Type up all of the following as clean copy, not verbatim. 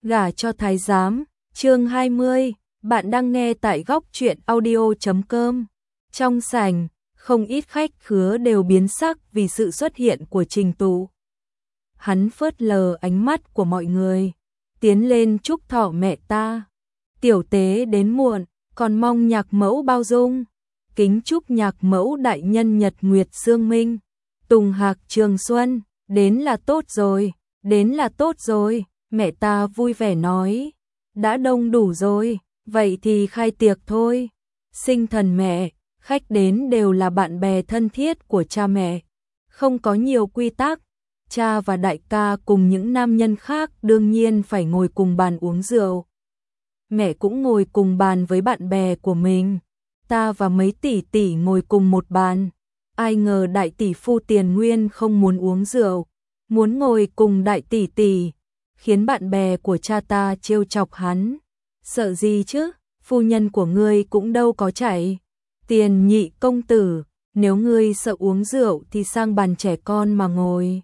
Gả cho thái giám, chương 20, bạn đang nghe tại góc truyện audio.com. Trong sảnh, không ít khách khứa đều biến sắc vì sự xuất hiện của Trình Tụ. Hắn phớt lờ ánh mắt của mọi người, tiến lên chúc thọ mẹ ta. Tiểu tế đến muộn, còn mong nhạc mẫu bao dung. Kính chúc nhạc mẫu đại nhân nhật nguyệt sương minh, tùng hạc trường xuân, đến là tốt rồi, đến là tốt rồi. Mẹ ta vui vẻ nói, đã đông đủ rồi, vậy thì khai tiệc thôi. Sinh thần mẹ, khách đến đều là bạn bè thân thiết của cha mẹ, không có nhiều quy tắc. Cha và đại ca cùng những nam nhân khác đương nhiên phải ngồi cùng bàn uống rượu. Mẹ cũng ngồi cùng bàn với bạn bè của mình. Ta và mấy tỷ tỷ ngồi cùng một bàn. Ai ngờ đại tỷ phu Tiền Nguyên không muốn uống rượu, muốn ngồi cùng đại tỷ tỷ, khiến bạn bè của cha ta trêu chọc hắn. Sợ gì chứ, phu nhân của ngươi cũng đâu có chảy. Tiền nhị công tử, nếu ngươi sợ uống rượu thì sang bàn trẻ con mà ngồi.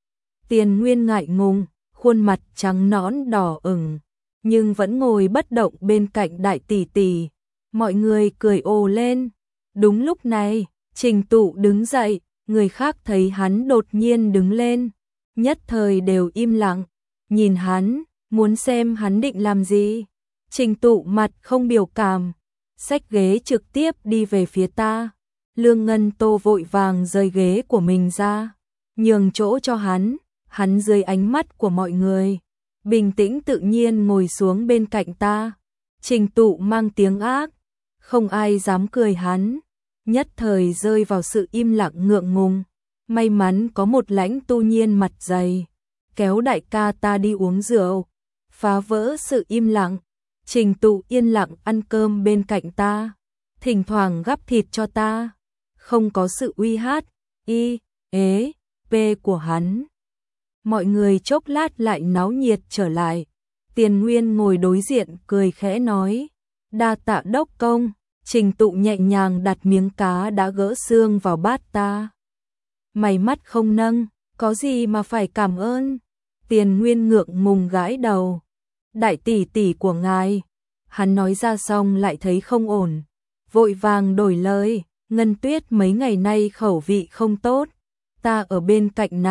Tiền Nguyên ngại ngùng, khuôn mặt trắng nõn đỏ ửng, nhưng vẫn ngồi bất động bên cạnh đại tỷ tỷ. Mọi người cười ồ lên. Đúng lúc này, Trình Tụ đứng dậy, người khác thấy hắn đột nhiên đứng lên, nhất thời đều im lặng, nhìn hắn, muốn xem hắn định làm gì. Trình Tụ mặt không biểu cảm, xách ghế trực tiếp đi về phía ta. Lương Ngân Tô vội vàng rời ghế của mình ra, nhường chỗ cho hắn. Hắn dưới ánh mắt của mọi người, bình tĩnh tự nhiên ngồi xuống bên cạnh ta. Trình Tụ mang tiếng ác, không ai dám cười hắn, nhất thời rơi vào sự im lặng ngượng ngùng. May mắn có một Lãnh Tu Nhiên mặt dày, kéo đại ca ta đi uống rượu, phá vỡ sự im lặng. Trình Tụ yên lặng ăn cơm bên cạnh ta, thỉnh thoảng gắp thịt cho ta, không có sự uy hát, y, ế, p của hắn. Mọi người chốc lát lại náo nhiệt trở lại. Tiền Nguyên ngồi đối diện cười khẽ nói, đa tạ đốc công. Trình Tụ nhẹ nhàng đặt miếng cá đã gỡ xương vào bát ta. Mày mắt không nâng, có gì mà phải cảm ơn. Tiền Nguyên ngượng ngùng gãi đầu. Đại tỷ tỷ của ngài. Hắn nói ra xong lại thấy không ổn, vội vàng đổi lời. Ngân Tuyết mấy ngày nay khẩu vị không tốt, ta ở bên cạnh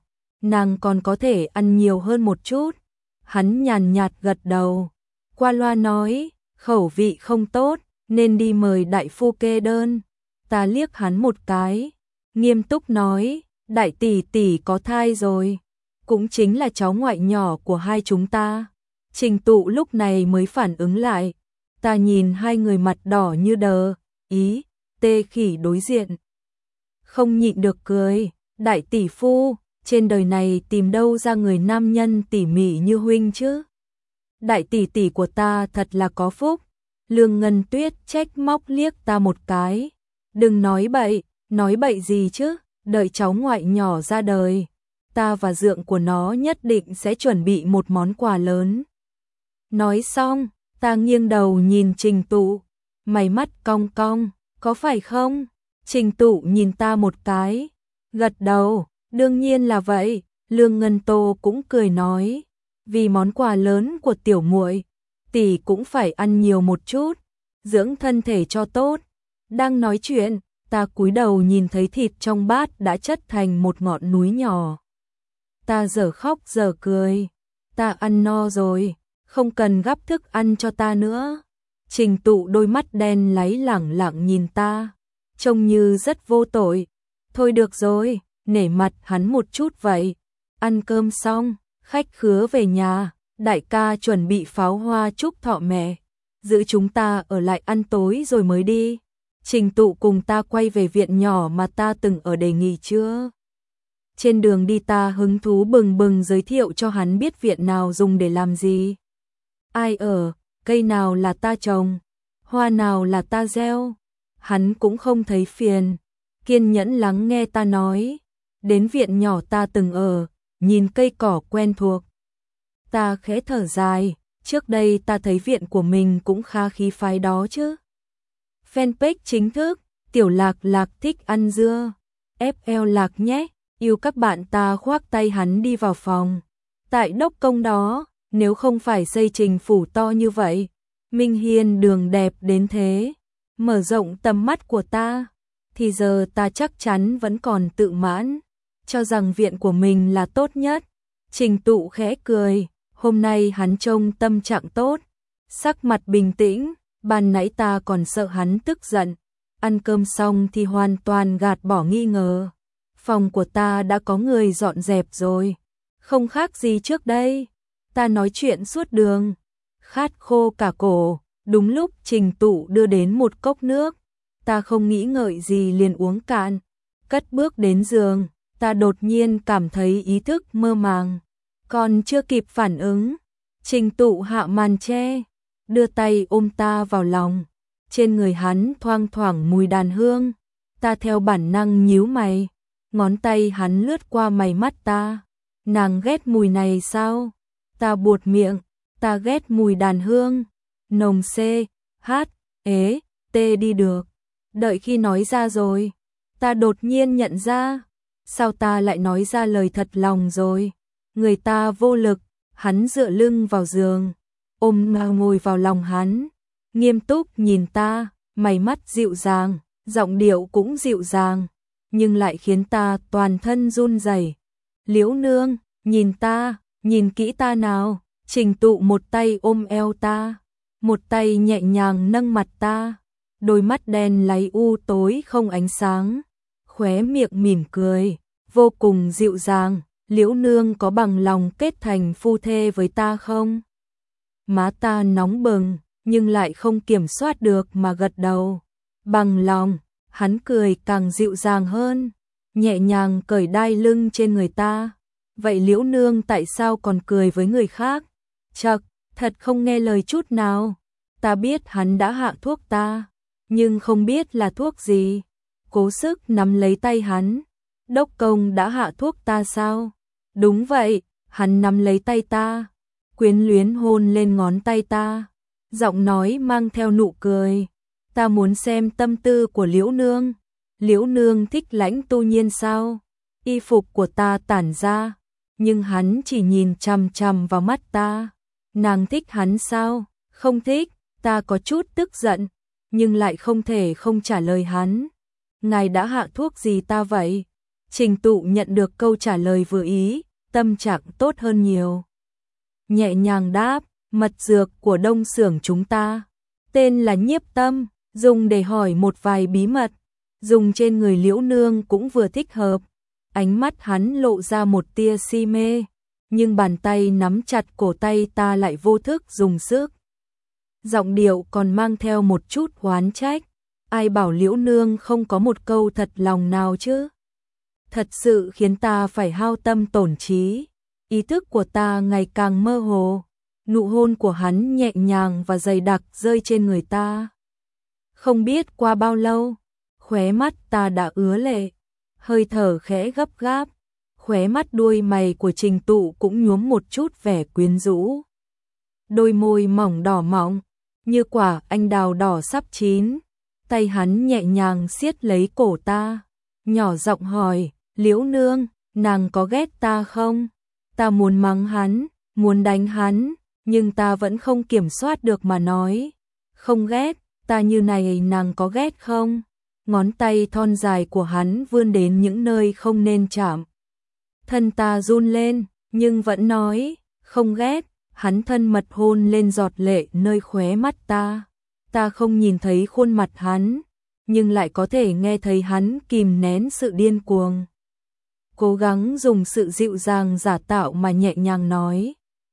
nàng còn có thể ăn nhiều hơn một chút. Hắn nhàn nhạt gật đầu, qua loa nói, khẩu vị không tốt, nên đi mời đại phu kê đơn. Ta liếc hắn một cái, nghiêm túc nói, đại tỷ tỷ có thai rồi, cũng chính là cháu ngoại nhỏ của hai chúng ta. Trình Tụ lúc này mới phản ứng lại, ta nhìn hai người mặt đỏ như đờ, ý, tê khỉ đối diện. Không nhịn được cười, đại tỷ phu, trên đời này tìm đâu ra người nam nhân tỉ mỉ như huynh chứ. Đại tỷ tỷ của ta thật là có phúc. Lương Ngân Tuyết trách móc liếc ta một cái. Đừng nói bậy gì chứ, đợi cháu ngoại nhỏ ra đời, ta và dượng của nó nhất định sẽ chuẩn bị một món quà lớn. Nói xong, ta nghiêng đầu nhìn Trình Tụ, mày mắt cong cong, có phải không? Trình Tụ nhìn ta một cái, gật đầu, đương nhiên là vậy. Lương Ngân Tô cũng cười nói, vì món quà lớn của tiểu muội, tỷ cũng phải ăn nhiều một chút, dưỡng thân thể cho tốt. Đang nói chuyện, ta cúi đầu nhìn thấy thịt trong bát đã chất thành một ngọn núi nhỏ. Ta dở khóc dở cười, ta ăn no rồi, không cần gắp thức ăn cho ta nữa. Trình Tụ đôi mắt đen láy lẳng lặng nhìn ta, trông như rất vô tội. Thôi được rồi, nể mặt hắn một chút vậy. Ăn cơm xong, khách khứa về nhà, đại ca chuẩn bị pháo hoa chúc thọ mẹ, giữ chúng ta ở lại ăn tối rồi mới đi. Trình Tụ cùng ta quay về viện nhỏ mà ta từng ở để nghỉ trưa. Trên đường đi ta hứng thú bừng bừng giới thiệu cho hắn biết viện nào dùng để làm gì, ai ở, cây nào là ta trồng, hoa nào là ta gieo. Hắn cũng không thấy phiền, kiên nhẫn lắng nghe ta nói. Đến viện nhỏ ta từng ở, nhìn cây cỏ quen thuộc, ta khẽ thở dài, trước đây ta thấy viện của mình cũng khá khí phái đó chứ. Fanpage chính thức, Tiểu Lạc Lạc thích ăn dưa, FL Lạc nhé, yêu các bạn. Ta khoác tay hắn đi vào phòng. Tại đốc công đó, nếu không phải xây trình phủ to như vậy, Minh Hiên đường đẹp đến thế, mở rộng tầm mắt của ta, thì giờ ta chắc chắn vẫn còn tự mãn, cho rằng viện của mình là tốt nhất. Trình Tụ khẽ cười, hôm nay hắn trông tâm trạng tốt, sắc mặt bình tĩnh, ban nãy ta còn sợ hắn tức giận. Ăn cơm xong thì hoàn toàn gạt bỏ nghi ngờ. Phòng của ta đã có người dọn dẹp rồi, không khác gì trước đây. Ta nói chuyện suốt đường, khát khô cả cổ, đúng lúc Trình Tụ đưa đến một cốc nước. Ta không nghĩ ngợi gì liền uống cạn, cất bước đến giường, ta đột nhiên cảm thấy ý thức mơ màng. Còn chưa kịp phản ứng, Trình Tụ hạ màn che, đưa tay ôm ta vào lòng. Trên người hắn thoang thoảng mùi đàn hương, ta theo bản năng nhíu mày, ngón tay hắn lướt qua mày mắt ta. Nàng ghét mùi này sao? Ta buột miệng, ta ghét mùi đàn hương. Nồng C, H, ế, T đi được. Đợi khi nói ra rồi, ta đột nhiên nhận ra, sao ta lại nói ra lời thật lòng rồi. Người ta vô lực, hắn dựa lưng vào giường, ôm ngồi vào lòng hắn, nghiêm túc nhìn ta, mày mắt dịu dàng, giọng điệu cũng dịu dàng, nhưng lại khiến ta toàn thân run rẩy. Liễu nương, nhìn ta, nhìn kỹ ta nào. Trình Tụ một tay ôm eo ta, một tay nhẹ nhàng nâng mặt ta, đôi mắt đen láy u tối không ánh sáng, khóe miệng mỉm cười, vô cùng dịu dàng. Liễu nương có bằng lòng kết thành phu thê với ta không? Má ta nóng bừng, nhưng lại không kiểm soát được mà gật đầu. Bằng lòng. Hắn cười càng dịu dàng hơn, nhẹ nhàng cởi đai lưng trên người ta. Vậy Liễu nương tại sao còn cười với người khác? Chậc, thật không nghe lời chút nào. Ta biết hắn đã hạ thuốc ta, nhưng không biết là thuốc gì. Cố sức nắm lấy tay hắn. Đốc công đã hạ thuốc ta sao? Đúng vậy. Hắn nắm lấy tay ta, quyến luyến hôn lên ngón tay ta, giọng nói mang theo nụ cười. Ta muốn xem tâm tư của Liễu nương. Liễu nương thích Lãnh Tu Nhiên sao? Y phục của ta tản ra, nhưng hắn chỉ nhìn chằm chằm vào mắt ta. Nàng thích hắn sao? Không thích. Ta có chút tức giận, nhưng lại không thể không trả lời hắn. Ngài đã hạ thuốc gì ta vậy? Trình Tụ nhận được câu trả lời vừa ý, tâm trạng tốt hơn nhiều. Nhẹ nhàng đáp, mật dược của Đông xưởng chúng ta, tên là Nhiếp Tâm, dùng để hỏi một vài bí mật, dùng trên người Liễu nương cũng vừa thích hợp. Ánh mắt hắn lộ ra một tia si mê, nhưng bàn tay nắm chặt cổ tay ta lại vô thức dùng sức. Giọng điệu còn mang theo một chút oán trách. Ai bảo Liễu nương không có một câu thật lòng nào chứ? Thật sự khiến ta phải hao tâm tổn trí. Ý thức của ta ngày càng mơ hồ. Nụ hôn của hắn nhẹ nhàng và dày đặc rơi trên người ta. Không biết qua bao lâu, khóe mắt ta đã ứa lệ, hơi thở khẽ gấp gáp, khóe mắt đuôi mày của Trình Tụ cũng nhuốm một chút vẻ quyến rũ. Đôi môi mỏng đỏ mọng, như quả anh đào đỏ sắp chín, tay hắn nhẹ nhàng siết lấy cổ ta, nhỏ giọng hỏi, Liễu nương, nàng có ghét ta không? Ta muốn mắng hắn, muốn đánh hắn, nhưng ta vẫn không kiểm soát được mà nói, không ghét. Ta như này nàng có ghét không? Ngón tay thon dài của hắn vươn đến những nơi không nên chạm. Thân ta run lên, nhưng vẫn nói, không ghét. Hắn thân mật hôn lên giọt lệ nơi khóe mắt ta. Ta không nhìn thấy khuôn mặt hắn, nhưng lại có thể nghe thấy hắn kìm nén sự điên cuồng. Cố gắng dùng sự dịu dàng giả tạo mà nhẹ nhàng nói.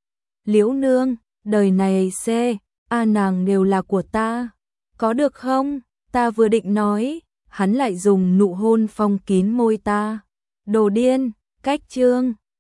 Liễu nương, đời này A nàng đều là của ta. Có được không? Ta vừa định nói, hắn lại dùng nụ hôn phong kín môi ta. Đồ điên, cách chương.